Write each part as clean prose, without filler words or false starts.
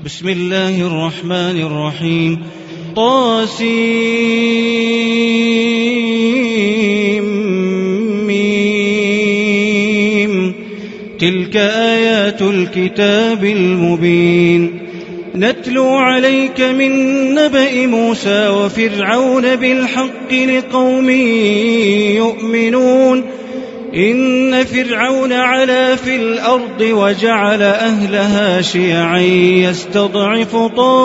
بسم الله الرحمن الرحيم. طاسيم. تلك آيات الكتاب المبين. نتلو عليك من نبأ موسى وفرعون بالحق لقوم يؤمنون. إن فرعون علا في الأرض وجعل أهلها شيعا يستضعف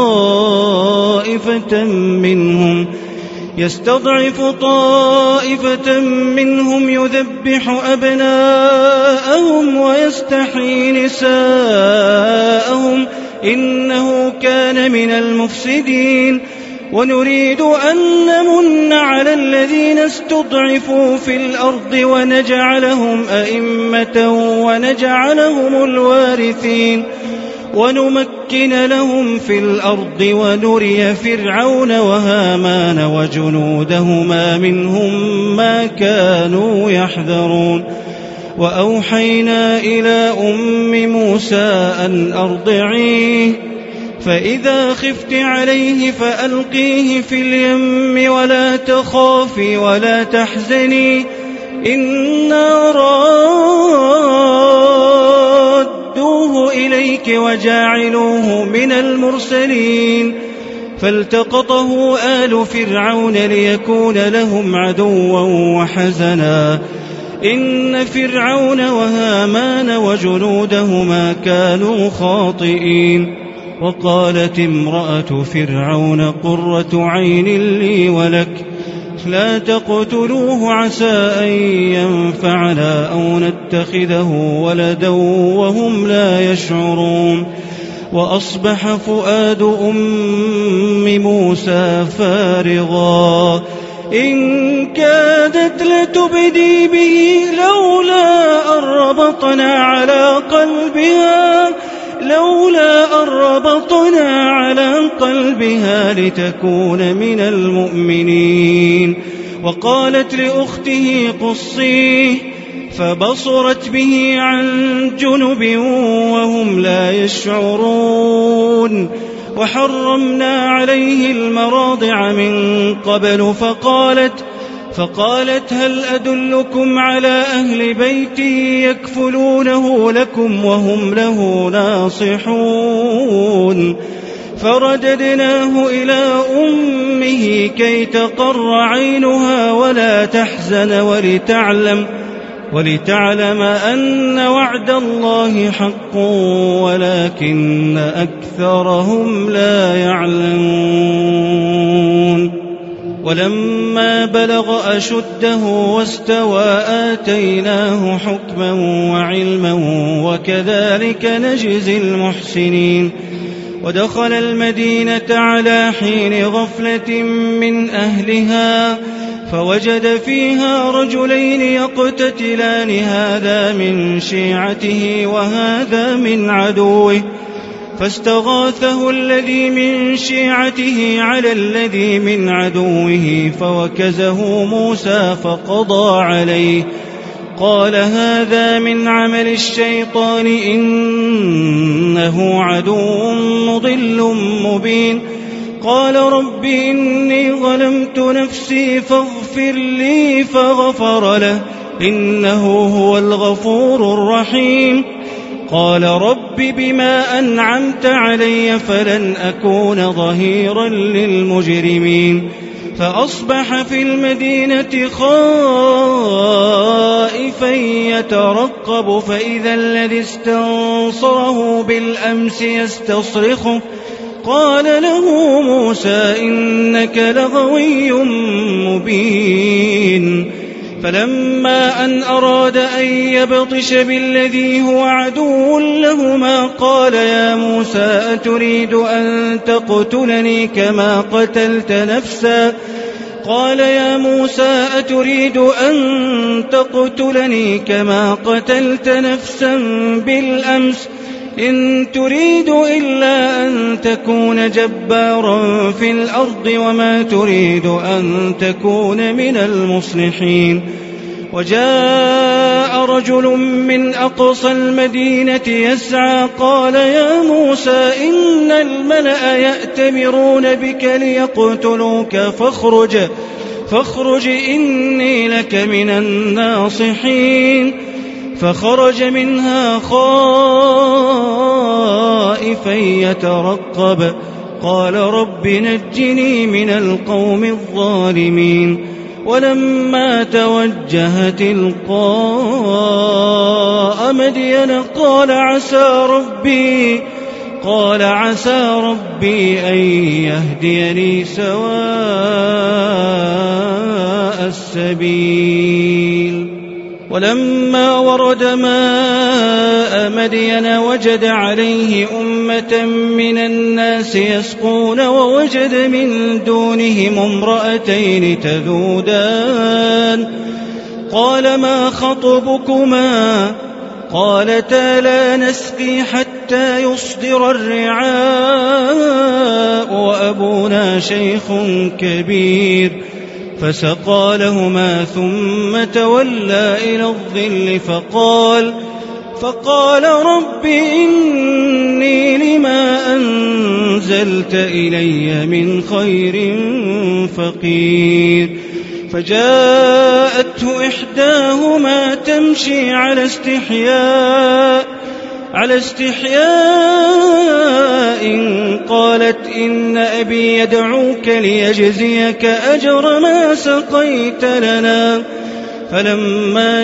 طائفة منهم يذبح أبناءهم ويستحيي نساءهم إنه كان من المفسدين. ونريد أن نمن على الذين استضعفوا في الأرض ونجعلهم أئمة ونجعلهم الوارثين ونمكن لهم في الأرض ونري فرعون وهامان وجنودهما منهم ما كانوا يحذرون. وأوحينا إلى أم موسى أن أرضعيه فإذا خفت عليه فألقيه في اليم ولا تخافي ولا تحزني إنا رادوه إليك وجاعلوه من المرسلين. فالتقطه آل فرعون ليكون لهم عدوا وحزنا إن فرعون وهامان وجنودهما كانوا خاطئين. وقالت امرأة فرعون قرة عين لي ولك لا تقتلوه عسى أن ينفعنا أو نتخذه ولدا وهم لا يشعرون. وأصبح فؤاد أم موسى فارغا إن كادت لتبدي به لولا أن ربطنا على قلبها لتكون من المؤمنين. وقالت لأخته قصيه فبصرت به عن جنب وهم لا يشعرون. وحرمنا عليه المراضع من قبل فقالت هل أدلكم على أهل بيت يكفلونه لكم وهم له ناصحون. فرددناه إلى أمه كي تقر عينها ولا تحزن ولتعلم أن وعد الله حق ولكن أكثرهم لا يعلمون. ولما بلغ أشده واستوى آتيناه حكما وعلما وكذلك نجزي المحسنين. ودخل المدينة على حين غفلة من أهلها فوجد فيها رجلين يقتتلان هذا من شيعته وهذا من عدوه فاستغاثه الذي من شيعته على الذي من عدوه فوكزه موسى فقضى عليه قال هذا من عمل الشيطان إنه عدو مضل مبين. قال رب إني ظلمت نفسي فاغفر لي فغفر له إنه هو الغفور الرحيم. قال رب بما أنعمت علي فلن أكون ظهيرا للمجرمين. فأصبح في المدينة خائفا يترقب فإذا الذي استنصره بالأمس يستصرخه قال له موسى إنك لغوي مبين. فلما أن أراد أن يبطش بالذي هو عدو لهما قال يا موسى أتريد أن تقتلني كما قتلت نفسا بالأمس إن تريد إلا أن تكون جبارا في الأرض وما تريد أن تكون من المصلحين. وجاء رجل من أقصى المدينة يسعى قال يا موسى إن الملأ يأتمرون بك ليقتلوك فاخرج إني لك من الناصحين. فخرج منها خائفا يترقب قال رب نجني من القوم الظالمين. ولما توجه تلقاء مدين قال عسى ربي أن يهديني سواء السبيل. ولما ورد ماء مدين وجد عليه أمة من الناس يسقون ووجد من دونهم امرأتين تذودان قال ما خطبكما قالتا لا نسقي حتى يصدر الرعاء وأبونا شيخ كبير. فسقى لهما ثم تولى إلى الظل فقال رب إني لما أنزلت إلي من خير فقير. فجاءته إحداهما تمشي على استحياء قالت إن أبي يدعوك ليجزيك أجر ما سقيت لنا. فلما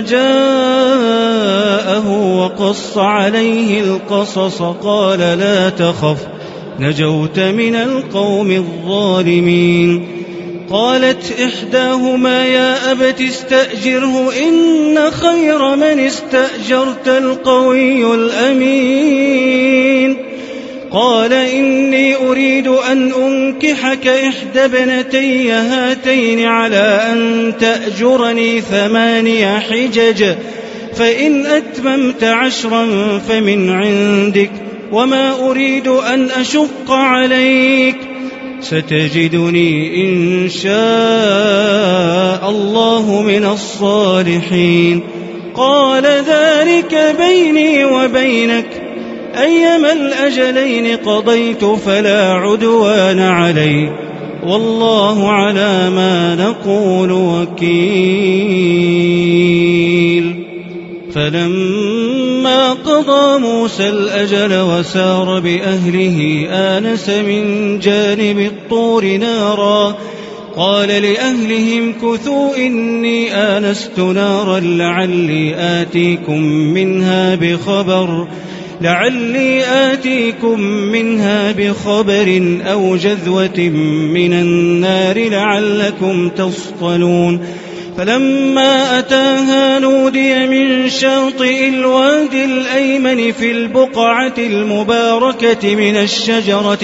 جاءه وقص عليه القصص قال لا تخف نجوت من القوم الظالمين. قالت إحداهما يا أبت استأجره إن خير من استأجرت القوي الأمين. قال إني أريد أن أنكحك إحدى ابنتي هاتين على أن تأجرني 8 حجج فإن أتممت 10 فمن عندك وما أريد أن أشق عليك ستجدني إن شاء الله من الصالحين. قال ذلك بيني وبينك أيما الأجلين قضيت فلا عدوان علي والله على ما نقول وكيل. فلما قضى موسى الأجل وسار بأهله آنس من جانب الطور نارا قال لأهلهم كثوا إني آنست نارا لعلي آتيكم منها بخبر أو جذوة من النار لعلكم تصطلون. فلما أتاها نودي من شاطئ الوادي الأيمن في البقعة المباركة من الشجرة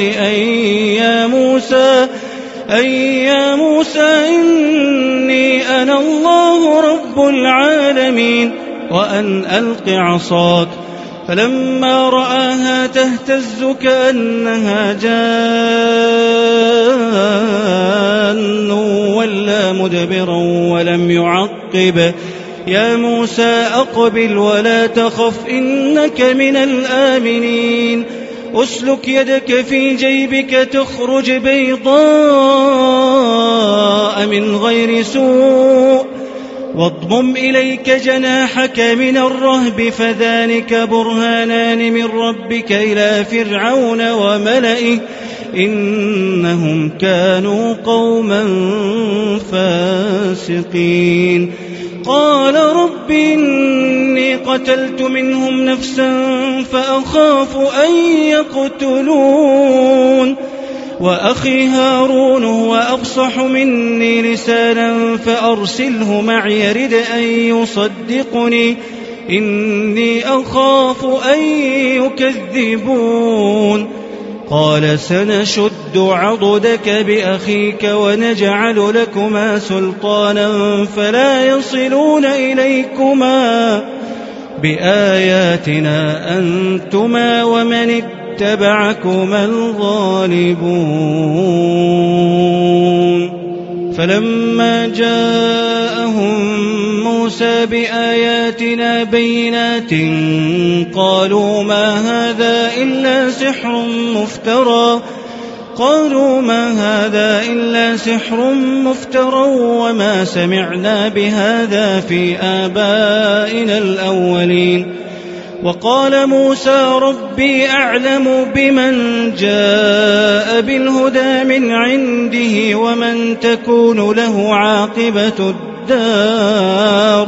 أي يا موسى إني أنا الله رب العالمين وأن ألق عصاك. فلما رآها تهتز كأنها جان ولا مدبرا ولم يعقب. يا موسى أقبل ولا تخف إنك من الآمنين. أسلك يدك في جيبك تخرج بيضاء من غير سوء واضمم إليك جناحك من الرهب فذلك برهانان من ربك إلى فرعون وملئه إنهم كانوا قوما فاسقين. قال رب إني قتلت منهم نفسا فأخاف أن يقتلون وأخي هارون هو أفصح مني لسانا فأرسله معي يرد أن يصدقني إني أخاف أن يكذبون. قال سنشد عضدك بأخيك ونجعل لكما سلطانا فلا يصلون إليكما بآياتنا أنتما ومن اتبعكما الغالبون. فلما جاءهم موسى موسى بآياتنا بينات قالوا ما هذا إلا سحر مفترى وما سمعنا بهذا في آبائنا الأولين. وقال موسى ربي أعلم بمن جاء بالهدى من عنده ومن تكون له عاقبة الدار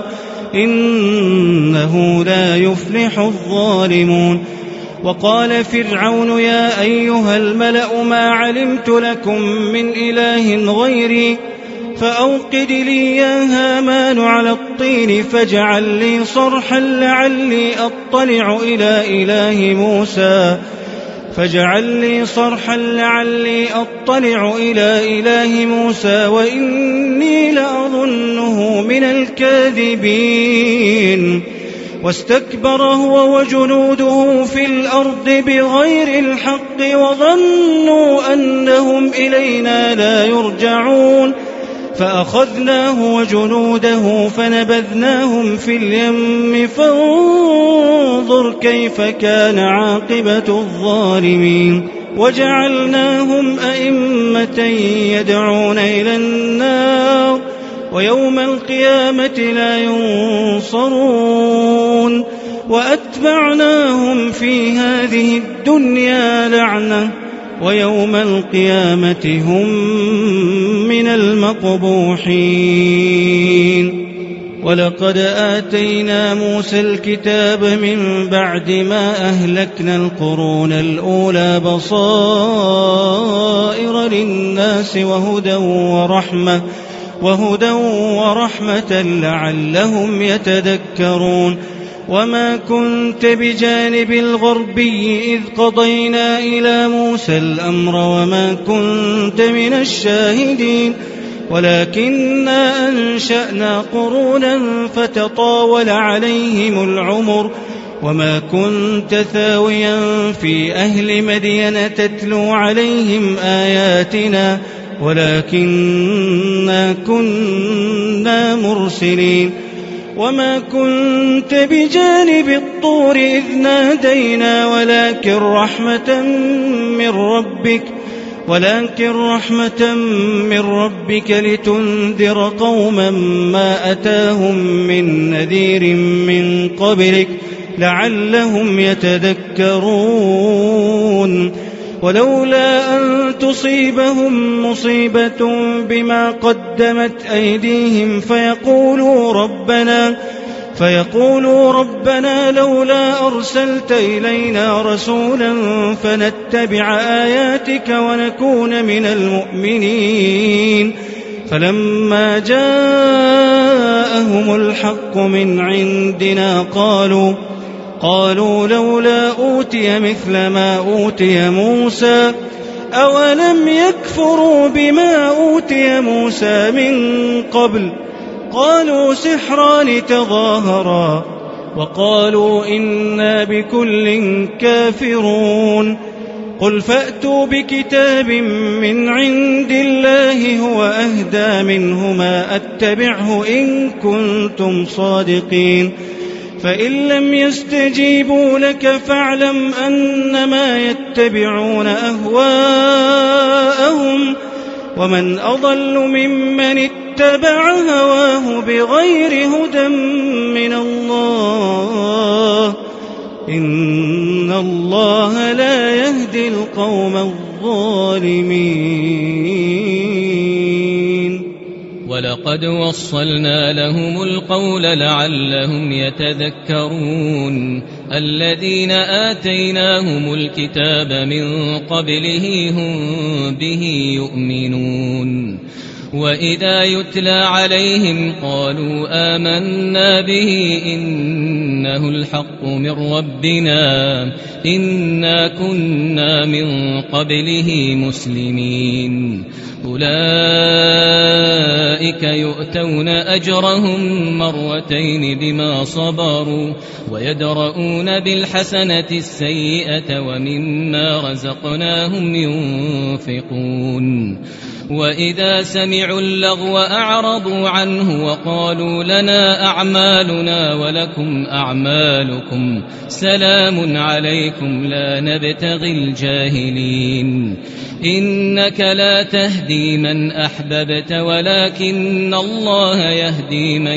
إنه لا يفلح الظالمون. وقال فرعون يا أيها الملأ ما علمت لكم من إله غيري فأوقد لي يا هامان على الطين فاجعل لي صرحا لعلي أطلع إلى إله موسى وإني لأظنه من الكاذبين. واستكبر هو وجنوده في الأرض بغير الحق وظنوا أنهم إلينا لا يرجعون فأخذناه وجنوده فنبذناهم في اليم فانظر كيف كان عاقبة الظالمين. وجعلناهم أئمة يدعون إلى النار ويوم القيامة لا ينصرون. وأتبعناهم في هذه الدنيا لعنة ويوم القيامة هم من المقبوحين. ولقد آتينا موسى الكتاب من بعد ما أهلكنا القرون الأولى بصائر للناس وهدى ورحمة لعلهم يتذكرون. وما كنت بجانب الغربي إذ قضينا إلى موسى الأمر وما كنت من الشاهدين ولكننا أنشأنا قرونا فتطاول عليهم العمر وما كنت ثاويا في أهل مدين تتلو عليهم آياتنا ولكننا كنا مرسلين. وما كنت بجانب الطور إذ نادينا ولكن رحمة من ربك لتنذر قوما ما أتاهم من نذير من قبلك لعلهم يتذكرون. ولولا أن تصيبهم مصيبة بما قدمت أيديهم فيقولوا ربنا لولا أرسلت إلينا رسولا فنتبع آياتك ونكون من المؤمنين. فلما جاءهم الحق من عندنا قالوا لولا أوتي مثل ما أوتي موسى أولم يكفروا بما أوتي موسى من قبل قالوا سحران تظاهرا وقالوا إنا بكل كافرون. قل فأتوا بكتاب من عند الله هو أهدى منهما أتبعه إن كنتم صادقين. فإن لم يستجيبوا لك فاعلم أنما يتبعون أهواءهم ومن أضل ممن اتبع هواه بغير هدى من الله إن الله لا يهدي القوم الظالمين. ولقد وصلنا لهم القول لعلهم يتذكرون. الذين آتيناهم الكتاب من قبله هم به يؤمنون. وإذا يتلى عليهم قالوا آمنا به إنه الحق من ربنا إنا كنا من قبله مسلمين. أولئك يؤتون أجرهم مرتين بما صبروا ويدرؤون بالحسنة السيئة ومما رزقناهم ينفقون. وإذا سمعوا سمعوا اللغو أعرضوا عنه وقالوا لنا أعمالنا ولكم أعمالكم سلام عليكم لا نبتغي الجاهلين إنك لا تهدي من أحببت ولكن الله يهدي من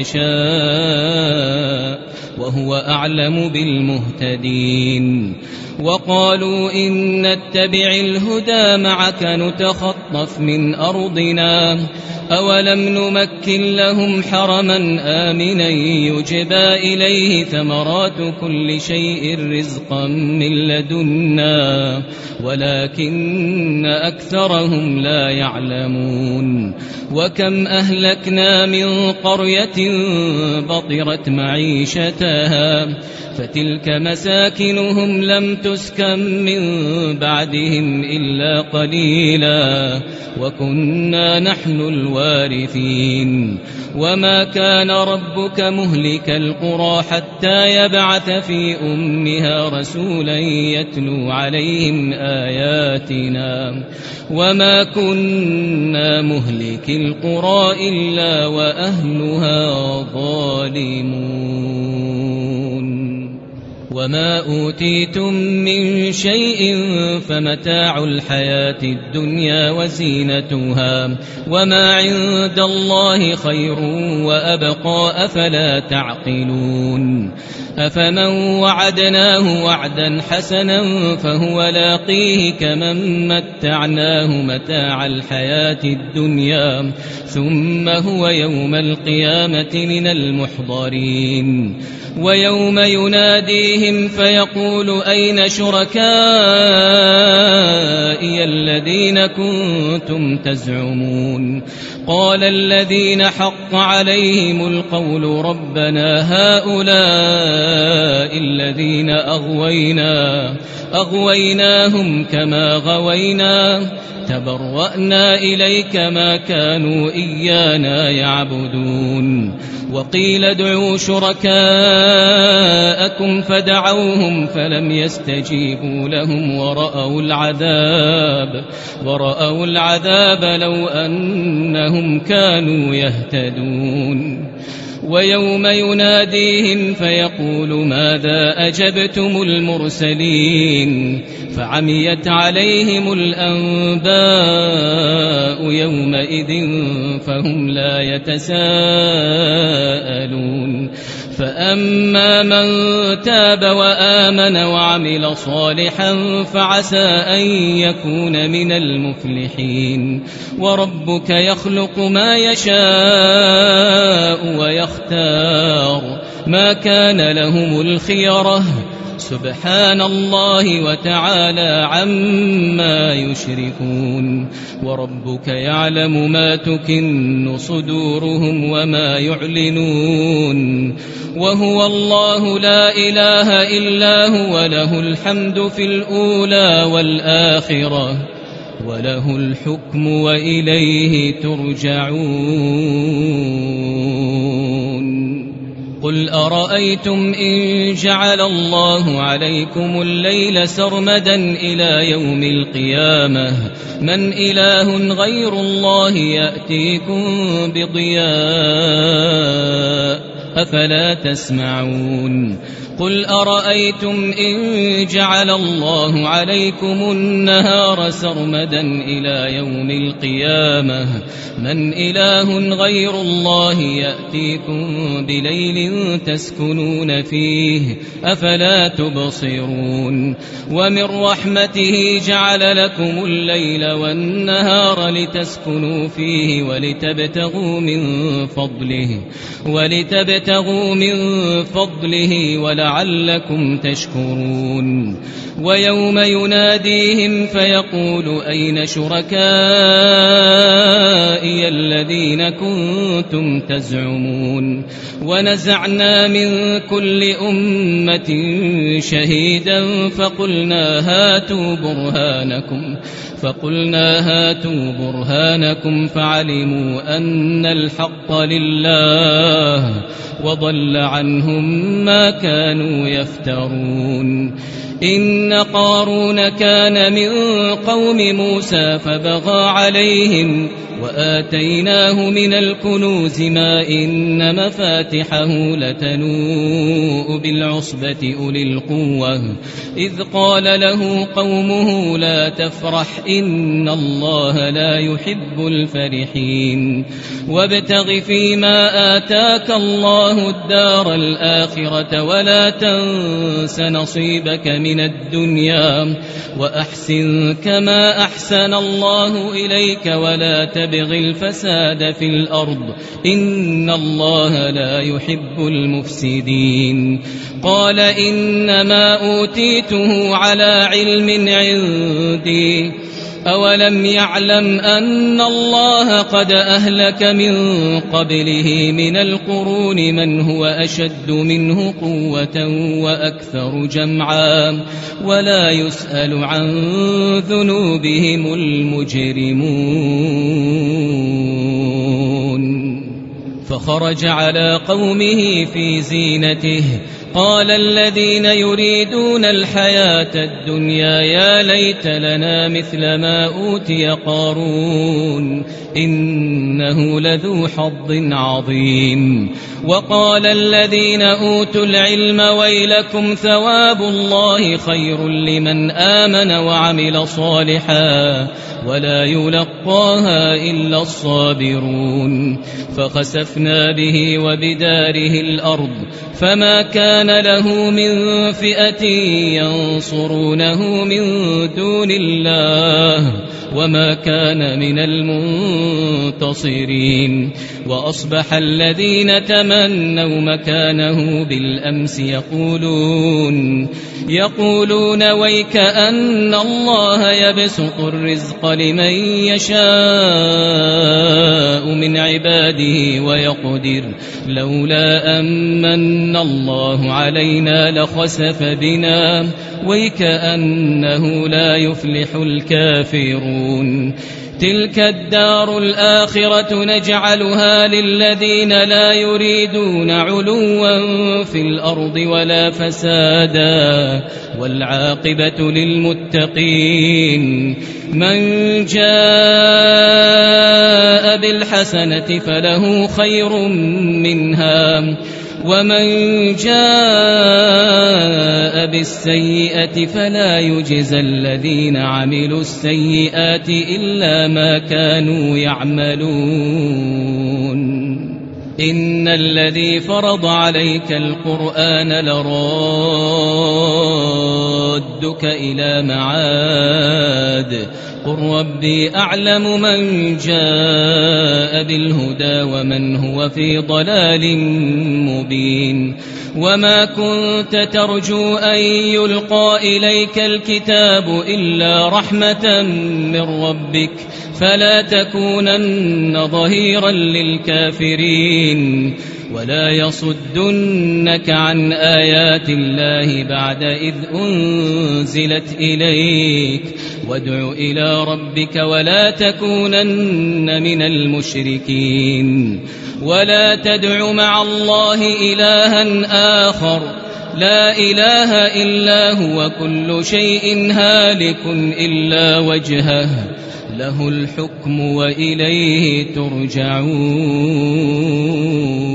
يشاء وهو أعلم بالمهتدين وقالوا إن نتبع الهدى معك نتخطف من أرضنا أولم نمكن لهم حرما آمنا يجبى إليه ثمرات كل شيء رزقا من لدنا ولكن أكثرهم لا يعلمون وكم أهلكنا من قرية بطرت معيشتها فتلك مساكنهم لم تسكن من بعدهم إلا قليلا وكنا نحن الوارثين وما كان ربك مهلك القرى حتى يبعث في أمها رسولا يتلو عليهم آياتنا وما كنا مهلك القرى إلا وأهلها ظالمون وما أوتيتم من شيء فمتاع الحياة الدنيا وزينتها وما عند الله خير وأبقى أفلا تعقلون أفمن وعدناه وعدا حسنا فهو لاقيه كمن متعناه متاع الحياة الدنيا ثم هو يوم القيامة من المحضرين ويوم يناديهم فيقول أين شركائي الذين كنتم تزعمون قال الذين حق عليهم القول ربنا هؤلاء الذين أغويناهم كما غوينا تبرأنا إليك ما كانوا إيانا يعبدون وقيل ادعوا شركاءكم فدعوهم فلم يستجيبوا لهم ورأوا العذاب لو أنهم كانوا يهتدون ويوم يناديهم فيقول ماذا أجبتم المرسلين فعميت عليهم الأنباء يومئذ فهم لا يتساءلون فأما من تاب وآمن وعمل صالحا فعسى أن يكون من المفلحين وربك يخلق ما يشاء ويختار ما كان لهم الخيرة سبحان الله وتعالى عما يشركون وربك يعلم ما تكن صدورهم وما يعلنون وهو الله لا إله إلا هو له الحمد في الأولى والآخرة وله الحكم وإليه ترجعون قل أرأيتم إن جعل الله عليكم الليل سرمدا إلى يوم القيامة من إله غير الله يأتيكم بضياء أفلا تسمعون قل أرأيتم إن جعل الله عليكم النهار سرمدا إلى يوم القيامة من إله غير الله يأتيكم بليل تسكنون فيه أفلا تبصرون ومن رحمته جعل لكم الليل والنهار لتسكنوا فيه ولتبتغوا من فضله ولعلكم تشكرون ويوم يناديهم فيقول أين شركائي الذين كنتم تزعمون ونزعنا من كل أمة شهيدا فقلنا هاتوا برهانكم فعلموا أن الحق لله وضل عنهم ما كانوا يفترون إن قارون كان من قوم موسى فبغى عليهم وآتيناه من الكنوز ما إن مفاتحه لتنوء بالعصبة أولي القوة إذ قال له قومه لا تفرح إن الله لا يحب الفرحين وابتغ فيما آتاك الله الدار الآخرة ولا تنس نصيبك من الدنيا وأحسن كما أحسن الله إليك ولا تبغ الفساد في الأرض إن الله لا يحب المفسدين قال إنما أوتيته على علم عندي أولم يعلم أن الله قد أهلك من قبله من القرون من هو أشد منه قوة وأكثر جمعا ولا يسأل عن ذنوبهم المجرمون فخرج على قومه في زينته قال الذين يريدون الحياة الدنيا يا ليت لنا مثل ما أوتي قارون إنه لذو حظ عظيم وقال الذين أوتوا العلم ويلكم ثواب الله خير لمن آمن وعمل صالحا ولا يلقاها إلا الصابرون فخسفنا به وبداره الأرض فما كان له من فئة ينصرونه من دون الله وما كان من المنتصرين وأصبح الذين تمنوا مكانه بالأمس يقولون ويك أن الله يبسط الرزق لمن يشاء من عباده ويقدر لولا أمن الله علينا لخسف بنا ويك أنه لا يفلح الكافرون تلك الدار الآخرة نجعلها للذين لا يريدون علوا في الأرض ولا فسادا والعاقبة للمتقين من جاء بالحسنة فله خير منها ومن جاء بالسيئة فلا يجزى الذين عملوا السيئات إلا ما كانوا يعملون إن الذي فرض عليك القرآن لرادك إلى معاد قل ربي أعلم من جاء بالهدى ومن هو في ضلال مبين وما كنت ترجو أن يلقى إليك الكتاب إلا رحمة من ربك فلا تكونن ظهيرا للكافرين ولا يصدنك عن آيات الله بعد إذ أنزلت إليك وادع إلى ربك ولا تكونن من المشركين ولا تدع مع الله إلها آخر لا إله إلا هو كل شيء هالك إلا وجهه له الحكم وإليه ترجعون